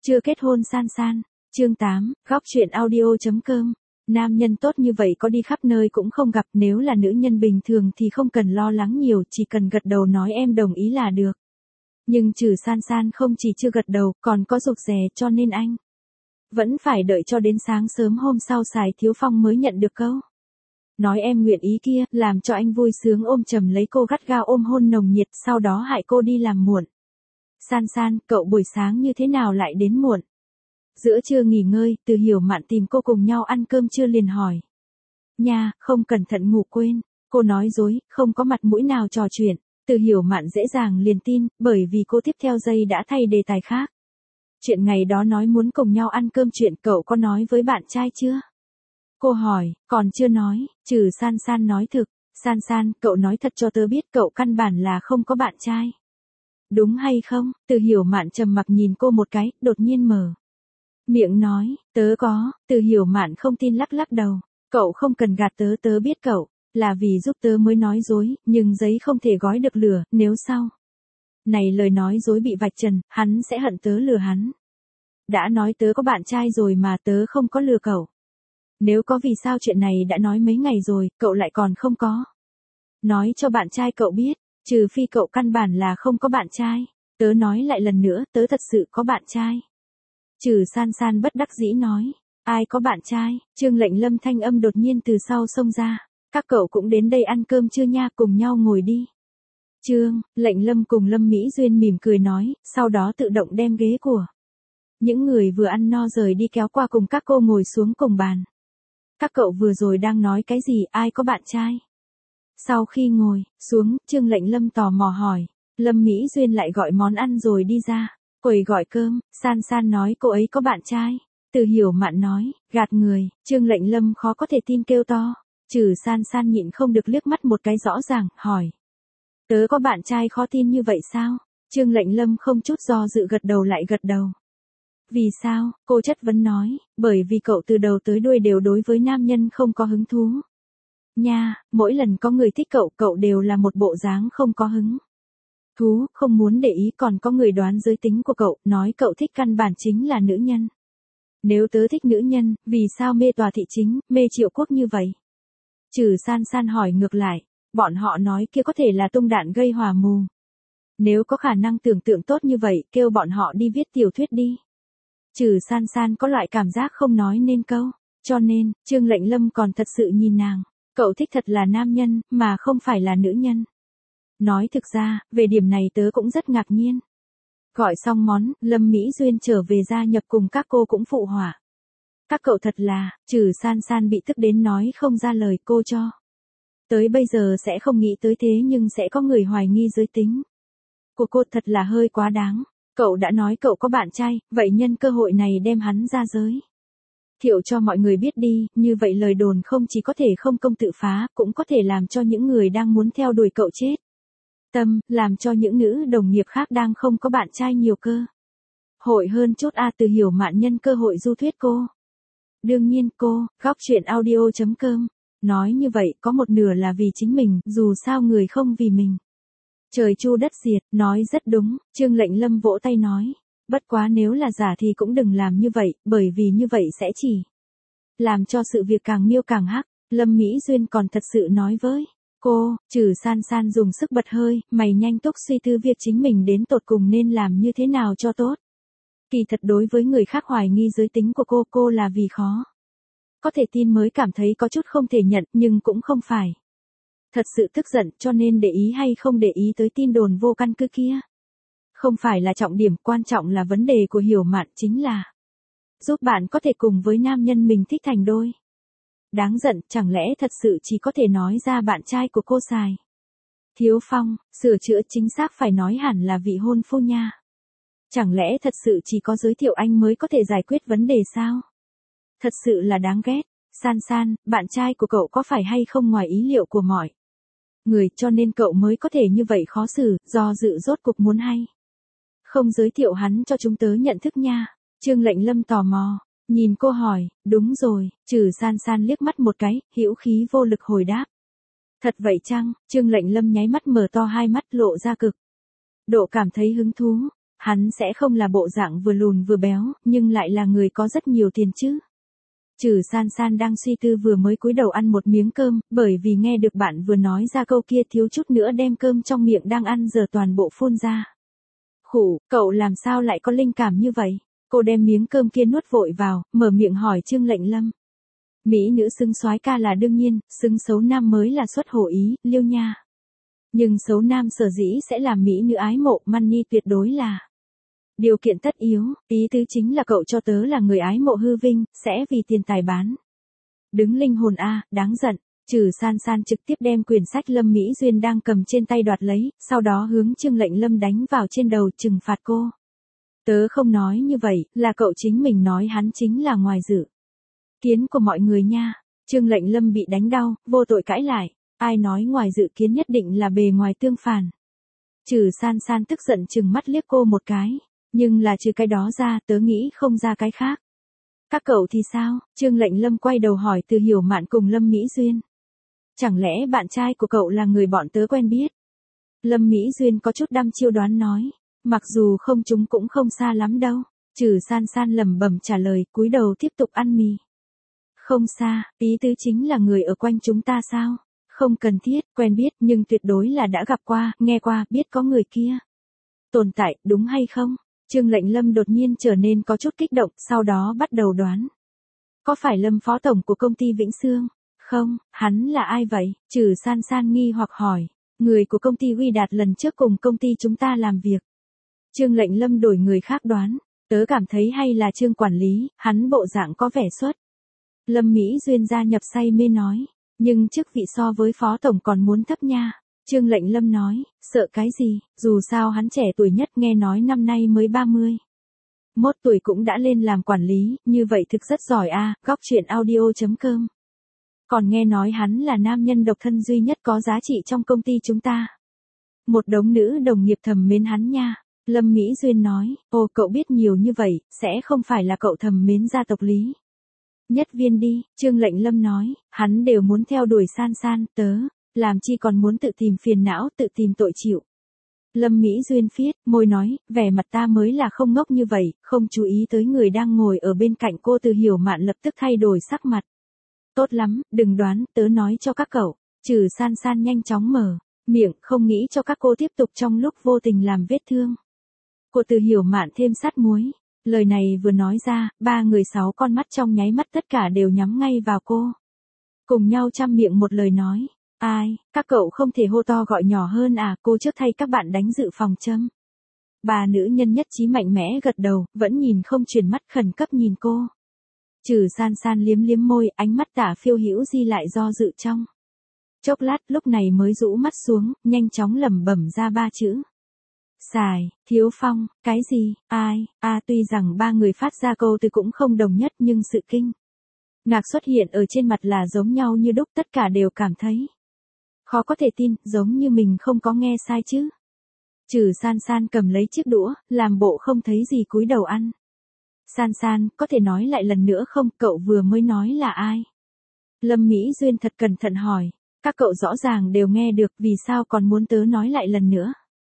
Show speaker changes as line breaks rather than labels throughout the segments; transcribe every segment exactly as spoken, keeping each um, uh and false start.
Chưa kết hôn san san. Chương tám, góc chuyện audio.com. Nam nhân tốt như vậy có đi khắp nơi cũng không gặp, nếu là nữ nhân bình thường thì không cần lo lắng nhiều, chỉ cần gật đầu nói em đồng ý là được. Nhưng trừ san san không chỉ chưa gật đầu, còn có rụt rè, cho nên anh vẫn phải đợi cho đến sáng sớm hôm sau Sài Thiếu Phong mới nhận được câu nói em nguyện ý kia, làm cho anh vui sướng ôm chầm lấy cô gắt gao ôm hôn nồng nhiệt, sau đó hại cô đi làm muộn. San san, cậu buổi sáng như thế nào lại đến muộn? Giữa trưa nghỉ ngơi, Từ Hiểu Mạn tìm cô cùng nhau ăn cơm trưa liền hỏi. Nha, không cẩn thận ngủ quên. Cô nói dối, không có mặt mũi nào trò chuyện. Từ Hiểu Mạn dễ dàng liền tin, bởi vì cô tiếp theo giây đã thay đề tài khác. Chuyện ngày đó nói muốn cùng nhau ăn cơm, chuyện cậu có nói với bạn trai chưa? Cô hỏi, còn chưa nói, trừ san san nói thực. San san, cậu nói thật cho tớ biết cậu căn bản là không có bạn trai. Đúng hay không? Từ Hiểu Mạn trầm mặc nhìn cô một cái, đột nhiên mở miệng nói, tớ có. Từ Hiểu Mạn không tin lắc lắc đầu. Cậu không cần gạt tớ, tớ biết cậu là vì giúp tớ mới nói dối, nhưng giấy không thể gói được lửa, nếu sau này lời nói dối bị vạch trần, hắn sẽ hận tớ lừa hắn. Đã nói tớ có bạn trai rồi mà tớ không có lừa cậu. Nếu có vì sao chuyện này đã nói mấy ngày rồi, cậu lại còn không có nói cho bạn trai cậu biết, trừ phi cậu căn bản là không có bạn trai. Tớ nói lại lần nữa, tớ thật sự có bạn trai. Trừ san san bất đắc dĩ nói, ai có bạn trai? Trương Lệnh Lâm thanh âm đột nhiên từ sau xông ra. Các cậu cũng đến đây ăn cơm chưa nha, cùng nhau ngồi đi. Trương Lệnh Lâm cùng Lâm Mỹ Duyên mỉm cười nói, sau đó tự động đem ghế của những người vừa ăn no rời đi kéo qua cùng các cô ngồi xuống cùng bàn. Các cậu vừa rồi đang nói cái gì, ai có bạn trai? Sau khi ngồi xuống, Trương Lệnh Lâm tò mò hỏi. Lâm Mỹ Duyên lại gọi món ăn rồi đi ra quầy gọi cơm. San san nói cô ấy có bạn trai. Từ Hiểu Mạn nói, gạt người. Trương Lệnh Lâm khó có thể tin kêu to. Trừ san san nhịn không được liếc mắt một cái rõ ràng, hỏi. Tớ có bạn trai khó tin như vậy sao? Trương Lệnh Lâm không chút do dự gật đầu lại gật đầu. Vì sao? Cô chất vấn nói, bởi vì cậu từ đầu tới đuôi đều đối với nam nhân không có hứng thú. Nha, mỗi lần có người thích cậu, cậu đều là một bộ dáng không có hứng thú, không muốn để ý, còn có người đoán giới tính của cậu, nói cậu thích căn bản chính là nữ nhân. Nếu tớ thích nữ nhân, vì sao mê Tòa Thị Chính, mê Triệu Quốc như vậy? Trừ san san hỏi ngược lại, bọn họ nói kia có thể là tung đạn gây hỏa mù. Nếu có khả năng tưởng tượng tốt như vậy, kêu bọn họ đi viết tiểu thuyết đi. Trừ san san có loại cảm giác không nói nên câu, cho nên, Trương Lệnh Lâm còn thật sự nhìn nàng. Cậu thích thật là nam nhân, mà không phải là nữ nhân. Nói thực ra, về điểm này tớ cũng rất ngạc nhiên. Gọi xong món, Lâm Mỹ Duyên trở về gia nhập cùng các cô cũng phụ họa. Các cậu thật là, trừ san san bị tức đến nói không ra lời, cô cho tới bây giờ sẽ không nghĩ tới thế, nhưng sẽ có người hoài nghi giới tính của cô, thật là hơi quá đáng. Cậu đã nói cậu có bạn trai, vậy nhân cơ hội này đem hắn ra giới thiệu cho mọi người biết đi, như vậy lời đồn không chỉ có thể không công tự phá, cũng có thể làm cho những người đang muốn theo đuổi cậu chết tâm, làm cho những nữ đồng nghiệp khác đang không có bạn trai nhiều cơ hội hơn chút. A Từ Hiểu Mạn nhân cơ hội du thuyết cô. Đương nhiên cô, góc chuyện audio.com, nói như vậy có một nửa là vì chính mình, dù sao người không vì mình trời chu đất diệt, nói rất đúng. Trương Lệnh Lâm vỗ tay nói, bất quá nếu là giả thì cũng đừng làm như vậy, bởi vì như vậy sẽ chỉ làm cho sự việc càng miêu càng hắc. Lâm Mỹ Duyên còn thật sự nói với cô. Trừ san san dùng sức bật hơi, mày nhanh túc suy tư việc chính mình đến tột cùng nên làm như thế nào cho tốt. Kỳ thật đối với người khác hoài nghi giới tính của cô, cô là vì khó có thể tin mới cảm thấy có chút không thể nhận, nhưng cũng không phải thật sự tức giận, cho nên để ý hay không để ý tới tin đồn vô căn cứ kia không phải là trọng điểm, quan trọng là vấn đề của Hiểu Mạn chính là giúp bạn có thể cùng với nam nhân mình thích thành đôi. Đáng giận, chẳng lẽ thật sự chỉ có thể nói ra bạn trai của cô Sài Thiếu Phong, sửa chữa chính xác phải nói hẳn là vị hôn phu nha. Chẳng lẽ thật sự chỉ có giới thiệu anh mới có thể giải quyết vấn đề sao? Thật sự là đáng ghét. San san, bạn trai của cậu có phải hay không ngoài ý liệu của mọi người, cho nên cậu mới có thể như vậy khó xử, do dự rốt cục muốn hay không giới thiệu hắn cho chúng tớ nhận thức nha. Trương Lệnh Lâm tò mò nhìn cô hỏi, đúng rồi. Trừ san san liếc mắt một cái, hữu khí vô lực hồi đáp. Thật vậy chăng? Trương Lệnh Lâm nháy mắt mở to hai mắt, lộ ra cực độ cảm thấy hứng thú. hắn sẽ không là bộ dạng vừa lùn vừa béo, nhưng lại là người có rất nhiều tiền chứ. Trừ San San đang suy tư vừa mới cúi đầu ăn một miếng cơm, bởi vì nghe được bạn vừa nói ra câu kia thiếu chút nữa đem cơm trong miệng đang ăn giờ toàn bộ phun ra. Khủ, cậu làm sao lại có linh cảm như vậy? Cô đem miếng cơm kia nuốt vội vào, mở miệng hỏi Trương Lệnh Lâm. Mỹ nữ xứng soái ca là đương nhiên, xứng xấu nam mới là xuất hổ ý, Liêu nha. Nhưng xấu nam sở dĩ sẽ làm mỹ nữ ái mộ, money tuyệt đối là điều kiện tất yếu, ý tứ chính là cậu cho tớ là người ái mộ hư vinh, sẽ vì tiền tài bán. Đứng linh hồn a, đáng giận. Trừ San San trực tiếp đem quyển sách Lâm Mỹ Duyên đang cầm trên tay đoạt lấy, sau đó hướng Trương Lệnh Lâm đánh vào trên đầu trừng phạt cô. Tớ không nói như vậy, là cậu chính mình nói hắn chính là ngoài dự kiến của mọi người nha. Trương Lệnh Lâm bị đánh đau, vô tội cãi lại, ai nói ngoài dự kiến nhất định là bề ngoài tương phản. Trừ San San tức giận trừng mắt liếc cô một cái, nhưng là trừ cái đó ra tớ nghĩ không ra cái khác. Các cậu thì sao? Trương Lệnh Lâm quay đầu hỏi Từ Hiểu Mạn cùng Lâm Mỹ Duyên. Chẳng lẽ bạn trai của cậu là người bọn tớ quen biết? Lâm Mỹ Duyên có chút đăm chiêu đoán nói, mặc dù không chúng cũng không xa lắm đâu. Trừ San San lẩm bẩm trả lời, cúi đầu tiếp tục ăn mì. Không xa, ý tứ chính là người ở quanh chúng ta sao? Không cần thiết, quen biết, nhưng tuyệt đối là đã gặp qua, nghe qua, biết có người kia tồn tại, đúng hay không? Trương Lệnh Lâm đột nhiên trở nên có chút kích động, sau đó bắt đầu đoán. Có phải Lâm phó tổng của công ty Vĩnh Sương? Không, hắn là ai vậy? Trừ San San nghi hoặc hỏi. Người của công ty Huy Đạt lần trước cùng công ty chúng ta làm việc. Trương Lệnh Lâm đổi người khác đoán. Tớ cảm thấy hay là Trương quản lý, hắn bộ dạng có vẻ xuất. Lâm Mỹ Duyên gia nhập say mê nói. Nhưng chức vị so với phó tổng còn muốn thấp nha. Trương Lệnh Lâm nói, sợ cái gì, dù sao hắn trẻ tuổi nhất, nghe nói năm nay mới ba mươi mốt tuổi cũng đã lên làm quản lý, như vậy thực rất giỏi a. À, góc truyện audio chấm com. Còn nghe nói hắn là nam nhân độc thân duy nhất có giá trị trong công ty chúng ta. Một đống nữ đồng nghiệp thầm mến hắn nha. Lâm Mỹ Duyên nói, ồ cậu biết nhiều như vậy, sẽ không phải là cậu thầm mến gia tộc Lý Nhất Viên đi. Trương Lệnh Lâm nói, hắn đều muốn theo đuổi San San, tớ làm chi còn muốn tự tìm phiền não, tự tìm tội chịu. Lâm Mỹ Duyên phiết, môi nói, vẻ mặt ta mới là không ngốc như vậy, không chú ý tới người đang ngồi ở bên cạnh cô. Từ Hiểu Mạn lập tức thay đổi sắc mặt. Tốt lắm, đừng đoán, tớ nói cho các cậu. Trừ San San nhanh chóng mở miệng, không nghĩ cho các cô tiếp tục trong lúc vô tình làm vết thương. Cô Từ Hiểu Mạn thêm sát muối. Lời này vừa nói ra, ba người sáu con mắt trong nháy mắt tất cả đều nhắm ngay vào cô. Cùng nhau chăm miệng một lời nói. Ai, các cậu không thể hô to gọi nhỏ hơn à, cô trước thay các bạn đánh dự phòng châm. Bà nữ nhân nhất trí mạnh mẽ gật đầu, vẫn nhìn không chuyển mắt khẩn cấp nhìn cô. Trừ San San liếm liếm môi, ánh mắt Tả Phiêu Hữu Di lại do dự trong chốc lát, lúc này mới rũ mắt xuống, nhanh chóng lẩm bẩm ra ba chữ. Xài, Thiếu Phong, cái gì, ai, a à, tuy rằng ba người phát ra câu từ cũng không đồng nhất nhưng sự kinh ngạc xuất hiện ở trên mặt là giống nhau như đúc, tất cả đều cảm thấy khó có thể tin, giống như mình không có nghe sai chứ. Trừ San San cầm lấy chiếc đũa, làm bộ không thấy gì cúi đầu ăn. San San, có thể nói lại lần nữa không, cậu vừa mới nói là ai? Lâm Mỹ Duyên thật cẩn thận hỏi, các cậu rõ ràng đều nghe được, vì sao còn muốn tớ nói lại lần nữa?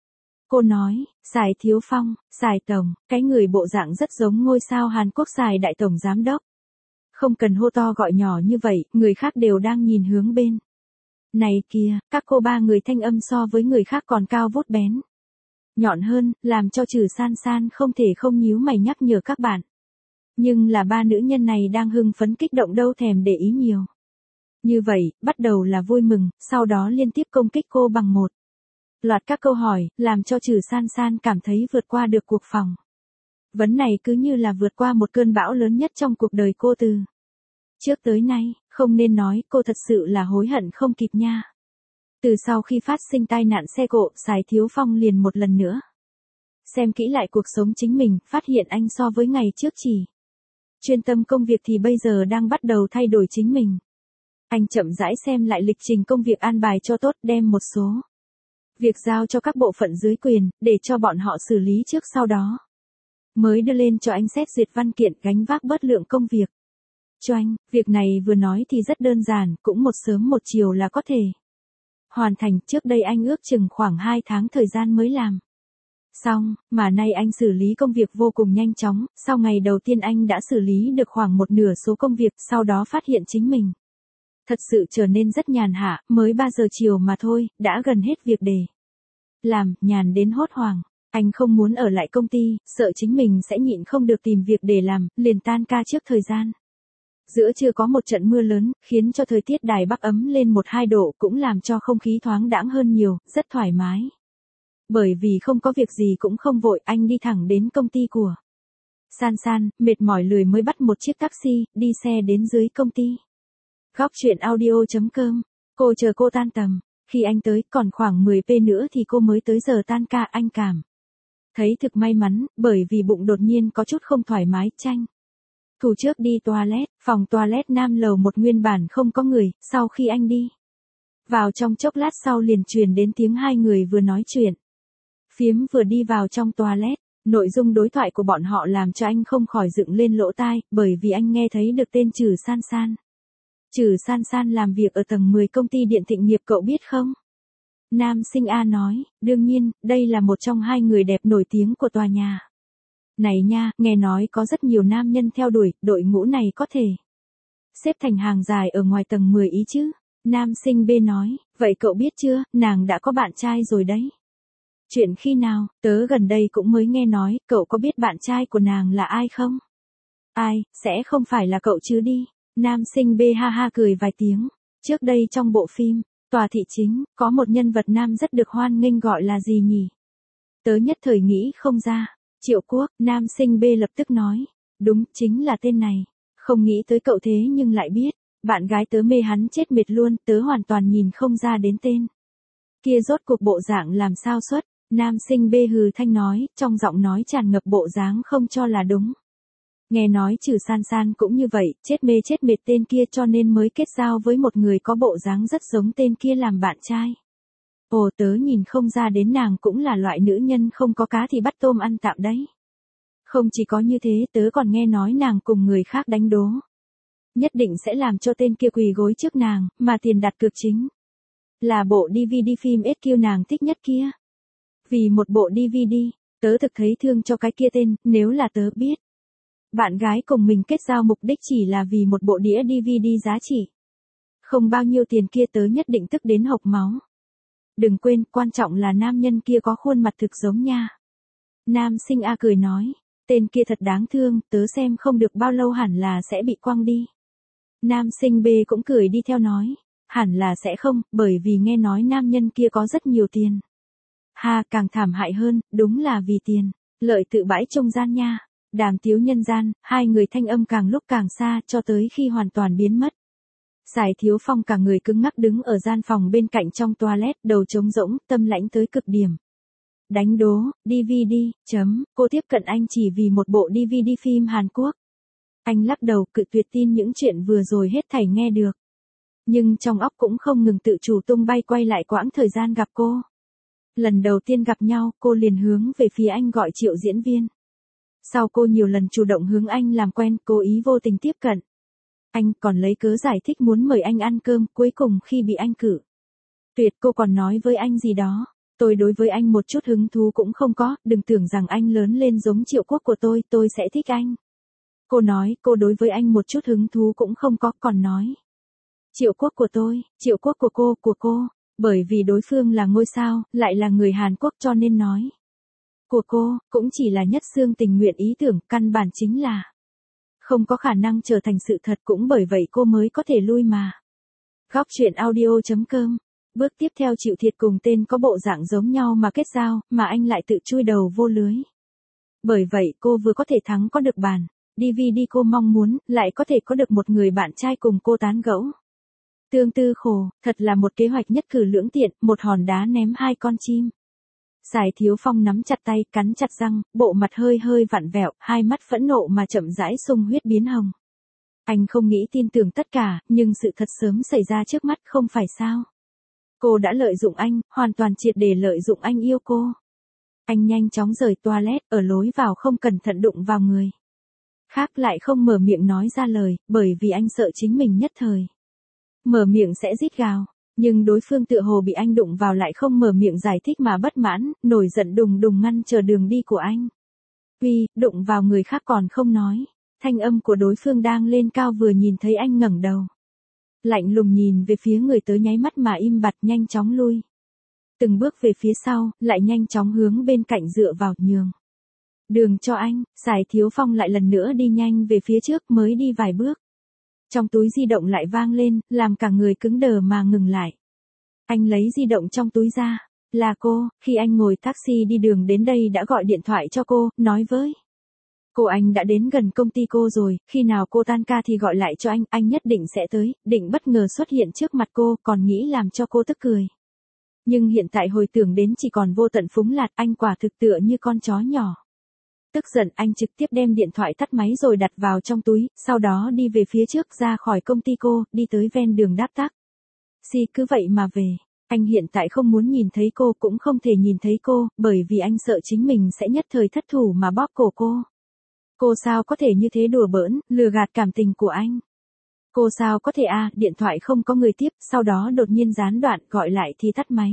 Cô nói, Sài Thiếu Phong, Sài Tổng, cái người bộ dạng rất giống ngôi sao Hàn Quốc Sài Đại Tổng Giám Đốc. Không cần hô to gọi nhỏ như vậy, người khác đều đang nhìn hướng bên này kìa. Các cô ba người thanh âm so với người khác còn cao vút bén nhọn hơn, làm cho Trừ San San không thể không nhíu mày nhắc nhở các bạn. Nhưng là ba nữ nhân này đang hưng phấn kích động đâu thèm để ý nhiều. Như vậy, bắt đầu là vui mừng, sau đó liên tiếp công kích cô bằng một loạt các câu hỏi, làm cho Trừ San San cảm thấy vượt qua được cuộc phỏng vấn này cứ như là vượt qua một cơn bão lớn nhất trong cuộc đời cô từ trước tới nay. Không nên nói, cô thật sự là hối hận không kịp nha. Từ sau khi phát sinh tai nạn xe cộ, Sài Thiếu Phong liền một lần nữa xem kỹ lại cuộc sống chính mình, phát hiện anh so với ngày trước chỉ chuyên tâm công việc thì bây giờ đang bắt đầu thay đổi chính mình. Anh chậm rãi xem lại lịch trình công việc an bài cho tốt, đem một số việc giao cho các bộ phận dưới quyền, để cho bọn họ xử lý trước, sau đó mới đưa lên cho anh xét duyệt văn kiện, gánh vác bớt lượng công việc cho anh. Việc này vừa nói thì rất đơn giản, cũng một sớm một chiều là có thể hoàn thành. Trước đây anh ước chừng khoảng hai tháng thời gian mới làm Xong, mà nay anh xử lý công việc vô cùng nhanh chóng, sau ngày đầu tiên anh đã xử lý được khoảng một nửa số công việc, sau đó phát hiện chính mình thật sự trở nên rất nhàn hạ, mới ba giờ chiều mà thôi, đã gần hết việc để làm, nhàn đến hốt hoảng. Anh không muốn ở lại công ty, sợ chính mình sẽ nhịn không được tìm việc để làm, liền tan ca trước thời gian. Giữa trưa có một trận mưa lớn, khiến cho thời tiết Đài Bắc ấm lên một hai độ, cũng làm cho không khí thoáng đãng hơn nhiều, rất thoải mái. Bởi vì không có việc gì cũng không vội, anh đi thẳng đến công ty của San San, mệt mỏi lười mới bắt một chiếc taxi, đi xe đến dưới công ty. Góc chuyện audio chấm com, cô chờ cô tan tầm. Khi anh tới, còn khoảng mười phút nữa thì cô mới tới giờ tan ca, anh cảm thấy thực may mắn, bởi vì bụng đột nhiên có chút không thoải mái, tranh thủ trước đi toilet, phòng toilet nam lầu một nguyên bản không có người, sau khi anh đi vào trong chốc lát sau liền truyền đến tiếng hai người vừa nói chuyện phiếm vừa đi vào trong toilet, nội dung đối thoại của bọn họ làm cho anh không khỏi dựng lên lỗ tai, bởi vì anh nghe thấy được tên Trử San San. Trử San San làm việc ở tầng mười công ty điện Thịnh Nghiệp cậu biết không? Nam sinh A nói, đương nhiên, đây là một trong hai người đẹp nổi tiếng của tòa nhà này nha, nghe nói có rất nhiều nam nhân theo đuổi, đội ngũ này có thể xếp thành hàng dài ở ngoài tầng mười ý chứ. Nam sinh B nói, vậy cậu biết chưa, nàng đã có bạn trai rồi đấy. Chuyện khi nào, tớ gần đây cũng mới nghe nói, cậu có biết bạn trai của nàng là ai không? Ai, sẽ không phải là cậu chứ đi. Nam sinh B ha ha cười vài tiếng. Trước đây trong bộ phim Tòa Thị Chính, có một nhân vật nam rất được hoan nghênh gọi là gì nhỉ? Tớ nhất thời nghĩ không ra. Triệu Quốc, nam sinh B lập tức nói. Đúng, chính là tên này. Không nghĩ tới cậu thế nhưng lại biết. Bạn gái tớ mê hắn chết mệt luôn, tớ hoàn toàn nhìn không ra đến tên kia rốt cuộc bộ dạng làm sao xuất. Nam sinh B hừ thanh nói, trong giọng nói tràn ngập bộ dáng không cho là đúng. Nghe nói Trử San San cũng như vậy, chết mê chết mệt tên kia cho nên mới kết giao với một người có bộ dáng rất giống tên kia làm bạn trai. Ồ, tớ nhìn không ra đến nàng cũng là loại nữ nhân không có cá thì bắt tôm ăn tạm đấy. Không chỉ có như thế, tớ còn nghe nói nàng cùng người khác đánh đố. Nhất định sẽ làm cho tên kia quỳ gối trước nàng, mà tiền đặt cược chính là bộ đê vê đê phim ét quy nàng thích nhất kia. Vì một bộ đê vê đê, tớ thực thấy thương cho cái kia tên, nếu là tớ biết bạn gái cùng mình kết giao mục đích chỉ là vì một bộ đĩa đê vê đê giá trị không bao nhiêu tiền kia, tớ nhất định tức đến hộc máu. Đừng quên, quan trọng là nam nhân kia có khuôn mặt thực giống nha. Nam sinh A cười nói, tên kia thật đáng thương, tớ xem không được bao lâu hẳn là sẽ bị quăng đi. Nam sinh B cũng cười đi theo nói, hẳn là sẽ không, bởi vì nghe nói nam nhân kia có rất nhiều tiền. Ha, càng thảm hại hơn, đúng là vì tiền, lợi tự bãi trung gian nha. Đàm tiếu nhân gian, hai người thanh âm càng lúc càng xa, cho tới khi hoàn toàn biến mất. Giải Thiếu Phong cả người cứng ngắc đứng ở gian phòng bên cạnh trong toilet, đầu trống rỗng, tâm lãnh tới cực điểm. Đánh đố, đê vê đê, chấm, cô tiếp cận anh chỉ vì một bộ đê vê đê phim Hàn Quốc. Anh lắc đầu, cự tuyệt tin những chuyện vừa rồi hết thảy nghe được. Nhưng trong óc cũng không ngừng tự chủ tung bay quay lại quãng thời gian gặp cô. Lần đầu tiên gặp nhau, cô liền hướng về phía anh gọi Triệu diễn viên. Sau cô nhiều lần chủ động hướng anh làm quen, cố ý vô tình tiếp cận. Anh còn lấy cớ giải thích muốn mời anh ăn cơm, cuối cùng khi bị anh cử tuyệt, cô còn nói với anh gì đó. Tôi đối với anh một chút hứng thú cũng không có, đừng tưởng rằng anh lớn lên giống Triệu Quốc của tôi, tôi sẽ thích anh. Cô nói, cô đối với anh một chút hứng thú cũng không có, còn nói. Triệu Quốc của tôi, Triệu Quốc của cô, của cô, bởi vì đối phương là ngôi sao, lại là người Hàn Quốc cho nên nói. Của cô, cũng chỉ là nhất xương tình nguyện ý tưởng, căn bản chính là không có khả năng trở thành sự thật, cũng bởi vậy cô mới có thể lui mà. Góc chuyện audio chấm com. Bước tiếp theo chịu thiệt cùng tên có bộ dạng giống nhau mà kết giao, mà anh lại tự chui đầu vô lưới. Bởi vậy cô vừa có thể thắng có được bản đê vê đê cô mong muốn, lại có thể có được một người bạn trai cùng cô tán gẫu. Tương tư khổ, thật là một kế hoạch nhất cử lưỡng tiện, một hòn đá ném hai con chim. Giải Thiếu Phong nắm chặt tay, cắn chặt răng, bộ mặt hơi hơi vặn vẹo, hai mắt phẫn nộ mà chậm rãi sung huyết biến hồng. Anh không nghĩ tin tưởng tất cả, nhưng sự thật sớm xảy ra trước mắt, không phải sao? Cô đã lợi dụng anh, hoàn toàn triệt để lợi dụng anh yêu cô. Anh nhanh chóng rời toilet, ở lối vào không cẩn thận đụng vào người khác, lại không mở miệng nói ra lời, bởi vì anh sợ chính mình nhất thời mở miệng sẽ rít gào. Nhưng đối phương tựa hồ bị anh đụng vào lại không mở miệng giải thích mà bất mãn, nổi giận đùng đùng ngăn trở đường đi của anh. Uy, đụng vào người khác còn không nói. Thanh âm của đối phương đang lên cao vừa nhìn thấy anh ngẩng đầu. Lạnh lùng nhìn về phía người tới nháy mắt mà im bặt nhanh chóng lui. Từng bước về phía sau, lại nhanh chóng hướng bên cạnh dựa vào nhường. Đường cho anh, Sài Thiếu Phong lại lần nữa đi nhanh về phía trước mới đi vài bước. Trong túi di động lại vang lên, làm cả người cứng đờ mà ngừng lại. Anh lấy di động trong túi ra. Là cô, khi anh ngồi taxi đi đường đến đây đã gọi điện thoại cho cô, nói với cô anh đã đến gần công ty cô rồi, khi nào cô tan ca thì gọi lại cho anh, anh nhất định sẽ tới, định bất ngờ xuất hiện trước mặt cô, còn nghĩ làm cho cô tức cười. Nhưng hiện tại hồi tưởng đến chỉ còn vô tận phúng lạt, anh quả thực tựa như con chó nhỏ. Tức giận anh trực tiếp đem điện thoại tắt máy rồi đặt vào trong túi, sau đó đi về phía trước ra khỏi công ty cô, đi tới ven đường đáp tắc. Si cứ vậy mà về. Anh hiện tại không muốn nhìn thấy cô cũng không thể nhìn thấy cô, bởi vì anh sợ chính mình sẽ nhất thời thất thủ mà bóp cổ cô. Cô sao có thể như thế đùa bỡn, lừa gạt cảm tình của anh. Cô sao có thể a à, điện thoại không có người tiếp, sau đó đột nhiên gián đoạn gọi lại thì tắt máy.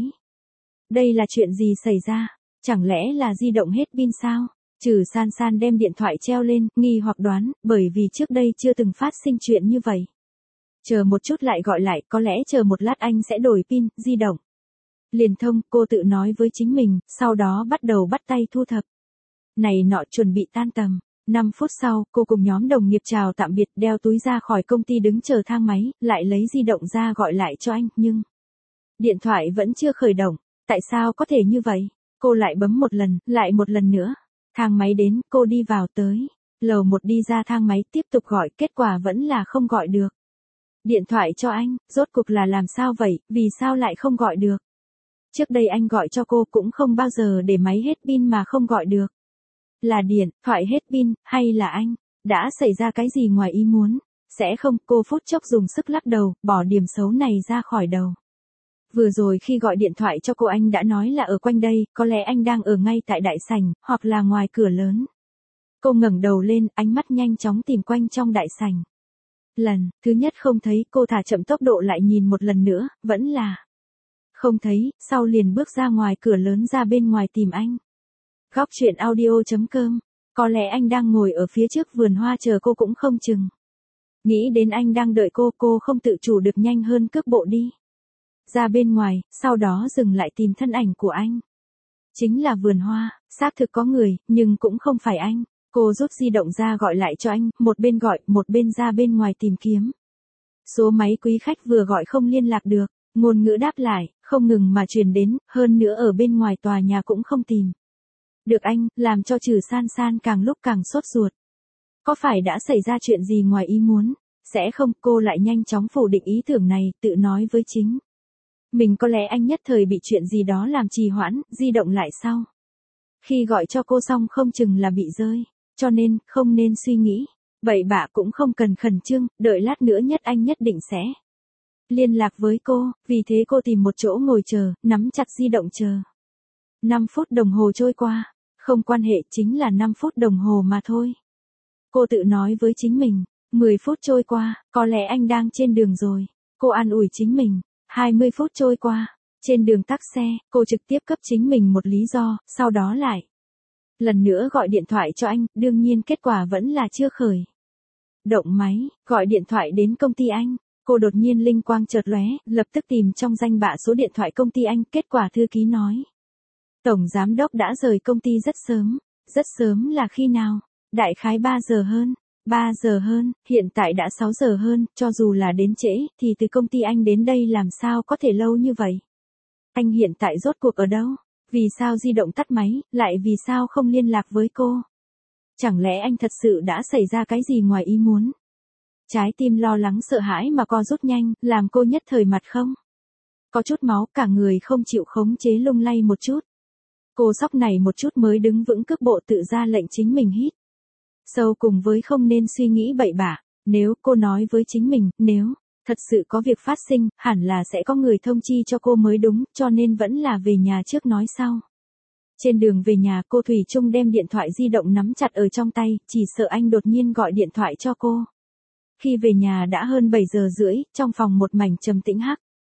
Đây là chuyện gì xảy ra? Chẳng lẽ là di động hết pin sao? Trừ San San đem điện thoại treo lên, nghi hoặc đoán, bởi vì trước đây chưa từng phát sinh chuyện như vậy. Chờ một chút lại gọi lại, có lẽ chờ một lát anh sẽ đổi pin, di động. Liền thông, cô tự nói với chính mình, sau đó bắt đầu bắt tay thu thập. Này nọ chuẩn bị tan tầm. năm phút sau, cô cùng nhóm đồng nghiệp chào tạm biệt, đeo túi ra khỏi công ty đứng chờ thang máy, lại lấy di động ra gọi lại cho anh, nhưng điện thoại vẫn chưa khởi động. Tại sao có thể như vậy? Cô lại bấm một lần, lại một lần nữa. Thang máy đến, cô đi vào tới. Lầu một đi ra thang máy, tiếp tục gọi, kết quả vẫn là không gọi được. Điện thoại cho anh, rốt cuộc là làm sao vậy, vì sao lại không gọi được? Trước đây anh gọi cho cô cũng không bao giờ để máy hết pin mà không gọi được. Là điện thoại hết pin, hay là anh đã xảy ra cái gì ngoài ý muốn? Sẽ không, cô phút chốc dùng sức lắc đầu, bỏ điểm xấu này ra khỏi đầu. Vừa rồi khi gọi điện thoại cho cô anh đã nói là ở quanh đây, có lẽ anh đang ở ngay tại đại sảnh, hoặc là ngoài cửa lớn. Cô ngẩng đầu lên, ánh mắt nhanh chóng tìm quanh trong đại sảnh. Lần thứ nhất không thấy, cô thả chậm tốc độ lại nhìn một lần nữa, vẫn là không thấy, sau liền bước ra ngoài cửa lớn ra bên ngoài tìm anh. Góc truyện audio chấm com, có lẽ anh đang ngồi ở phía trước vườn hoa chờ cô cũng không chừng. Nghĩ đến anh đang đợi cô, cô không tự chủ được nhanh hơn cước bộ đi. Ra bên ngoài, sau đó dừng lại tìm thân ảnh của anh. Chính là vườn hoa, xác thực có người, nhưng cũng không phải anh. Cô rút di động ra gọi lại cho anh, một bên gọi, một bên ra bên ngoài tìm kiếm. Số máy quý khách vừa gọi không liên lạc được, ngôn ngữ đáp lại, không ngừng mà truyền đến, hơn nữa ở bên ngoài tòa nhà cũng không tìm được anh, làm cho Trừ San San càng lúc càng sốt ruột. Có phải đã xảy ra chuyện gì ngoài ý muốn? Sẽ không, cô lại nhanh chóng phủ định ý tưởng này, tự nói với chính mình có lẽ anh nhất thời bị chuyện gì đó làm trì hoãn, di động lại sau. Khi gọi cho cô xong không chừng là bị rơi, cho nên, không nên suy nghĩ. Bậy bạ cũng không cần khẩn trương, đợi lát nữa nhất anh nhất định sẽ liên lạc với cô, vì thế cô tìm một chỗ ngồi chờ, nắm chặt di động chờ. năm phút đồng hồ trôi qua, không quan hệ, chính là năm phút đồng hồ mà thôi. Cô tự nói với chính mình, mười phút trôi qua, có lẽ anh đang trên đường rồi. Cô an ủi chính mình, hai mươi phút trôi qua, trên đường tắc xe, cô trực tiếp cấp chính mình một lý do, sau đó lại lần nữa gọi điện thoại cho anh, đương nhiên kết quả vẫn là chưa khởi động máy, gọi điện thoại đến công ty anh. Cô đột nhiên linh quang chợt lóe, lập tức tìm trong danh bạ số điện thoại công ty anh, kết quả thư ký nói tổng giám đốc đã rời công ty rất sớm. Rất sớm là khi nào? Đại khái ba giờ hơn. ba giờ hơn, hiện tại đã sáu giờ hơn, cho dù là đến trễ, thì từ công ty anh đến đây làm sao có thể lâu như vậy? Anh hiện tại rốt cuộc ở đâu? Vì sao di động tắt máy, lại vì sao không liên lạc với cô? Chẳng lẽ anh thật sự đã xảy ra cái gì ngoài ý muốn? Trái tim lo lắng sợ hãi mà co rút nhanh, làm cô nhất thời mặt không có chút máu, cả người không chịu khống chế lung lay một chút. Cô sóc này một chút mới đứng vững cước bộ tự ra lệnh chính mình hít sâu cùng với không nên suy nghĩ bậy bạ. Nếu cô nói với chính mình, nếu thật sự có việc phát sinh, hẳn là sẽ có người thông chi cho cô mới đúng, cho nên vẫn là về nhà trước nói sau. Trên đường về nhà cô Thủy Chung đem điện thoại di động nắm chặt ở trong tay, chỉ sợ anh đột nhiên gọi điện thoại cho cô. Khi về nhà đã hơn bảy giờ rưỡi, trong phòng một mảnh trầm tĩnh hắc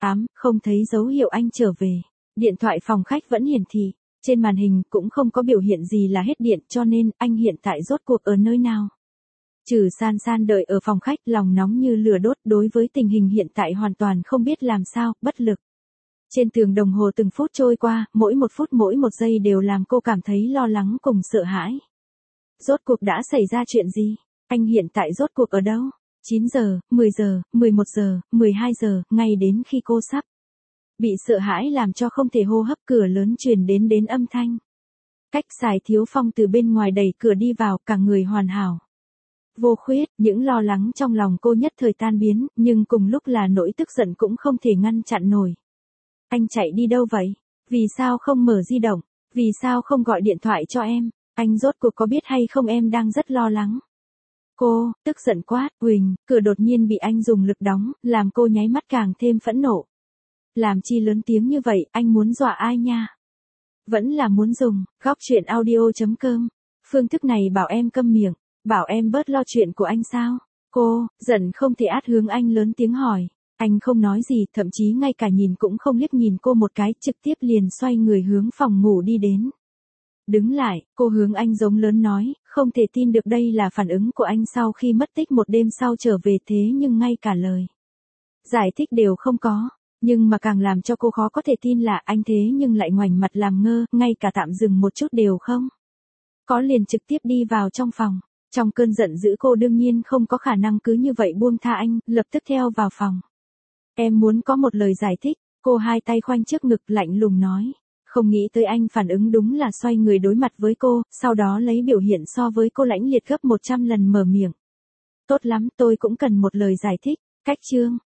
Ám, không thấy dấu hiệu anh trở về. Điện thoại phòng khách vẫn hiển thị. Trên màn hình cũng không có biểu hiện gì là hết điện, cho nên anh hiện tại rốt cuộc ở nơi nào. Trừ San San đợi ở phòng khách, lòng nóng như lửa đốt, đối với tình hình hiện tại hoàn toàn không biết làm sao, bất lực. Trên tường đồng hồ từng phút trôi qua, mỗi một phút mỗi một giây đều làm cô cảm thấy lo lắng cùng sợ hãi. Rốt cuộc đã xảy ra chuyện gì? Anh hiện tại rốt cuộc ở đâu? chín giờ, mười giờ, mười một giờ, mười hai giờ, ngay đến khi cô sắp bị sợ hãi làm cho không thể hô hấp, cửa lớn truyền đến đến âm thanh. Cách Sài Thiếu Phong từ bên ngoài đẩy cửa đi vào, cả người hoàn hảo. Vô khuyết, những lo lắng trong lòng cô nhất thời tan biến, nhưng cùng lúc là nỗi tức giận cũng không thể ngăn chặn nổi. Anh chạy đi đâu vậy? Vì sao không mở di động? Vì sao không gọi điện thoại cho em? Anh rốt cuộc có biết hay không em đang rất lo lắng? Cô, tức giận quát, Huỳnh, cửa đột nhiên bị anh dùng lực đóng, làm cô nháy mắt càng thêm phẫn nộ. Làm chi lớn tiếng như vậy, anh muốn dọa ai nha? Vẫn là muốn dùng, góc chuyện audio chấm com. Phương thức này bảo em câm miệng, bảo em bớt lo chuyện của anh sao? Cô, giận không thể át hướng anh lớn tiếng hỏi. Anh không nói gì, thậm chí ngay cả nhìn cũng không liếc nhìn cô một cái, trực tiếp liền xoay người hướng phòng ngủ đi đến. Đứng lại, cô hướng anh giống lớn nói, không thể tin được đây là phản ứng của anh sau khi mất tích một đêm sau trở về, thế nhưng ngay cả lời giải thích đều không có. Nhưng mà càng làm cho cô khó có thể tin là anh thế nhưng lại ngoảnh mặt làm ngơ, ngay cả tạm dừng một chút đều không có, liền trực tiếp đi vào trong phòng. Trong cơn giận dữ cô đương nhiên không có khả năng cứ như vậy buông tha anh, lập tức theo vào phòng. Em muốn có một lời giải thích, cô hai tay khoanh trước ngực lạnh lùng nói. Không nghĩ tới anh phản ứng đúng là xoay người đối mặt với cô, sau đó lấy biểu hiện so với cô lãnh liệt gấp một trăm lần mở miệng. Tốt lắm, tôi cũng cần một lời giải thích. Cách chương